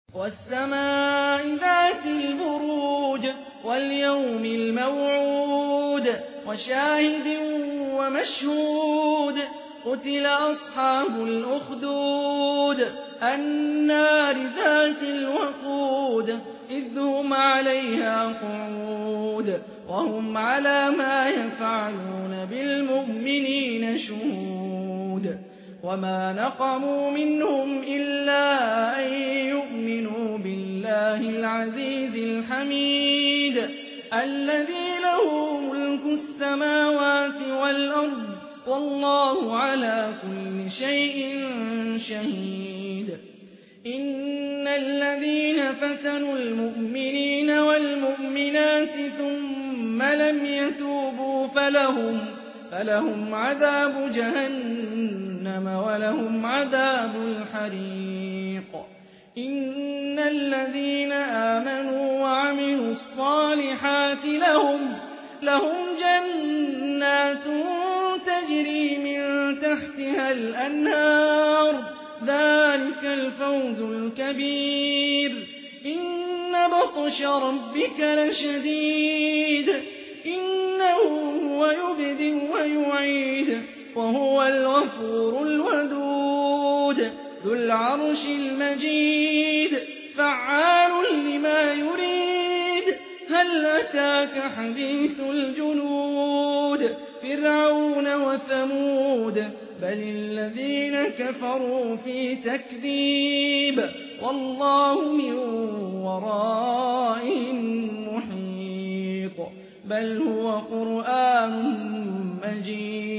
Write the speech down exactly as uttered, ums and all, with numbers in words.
والسماء ذات البروج واليوم الموعود وشاهد ومشهود قتل أصحاب الأخدود النار ذات الوقود إذ هم عليها قعود وهم على ما يفعلون بالمؤمنين شهود وما نقموا منهم إلا أن يؤمنوا بالله العزيز الحميد الذي له ملك السماوات والأرض والله على كل شيء شهيد إن الذين فتنوا المؤمنين والمؤمنات ثم لم يتوبوا فلهم, فلهم عذاب جهنم ولهم عذاب الحريق إن الذين آمنوا وعملوا الصالحات لهم, لهم جنات تجري من تحتها الأنهار ذلك الفوز الكبير إن بطش ربك لشديد إنه هو يبدئ ويعيد وهو الغفور الودود ذو العرش المجيد فعال لما يريد هل أتاك حديث الجنود فرعون وثمود بل الذين كفروا في تكذيب والله من ورائهم محيط بل هو قرآن مجيد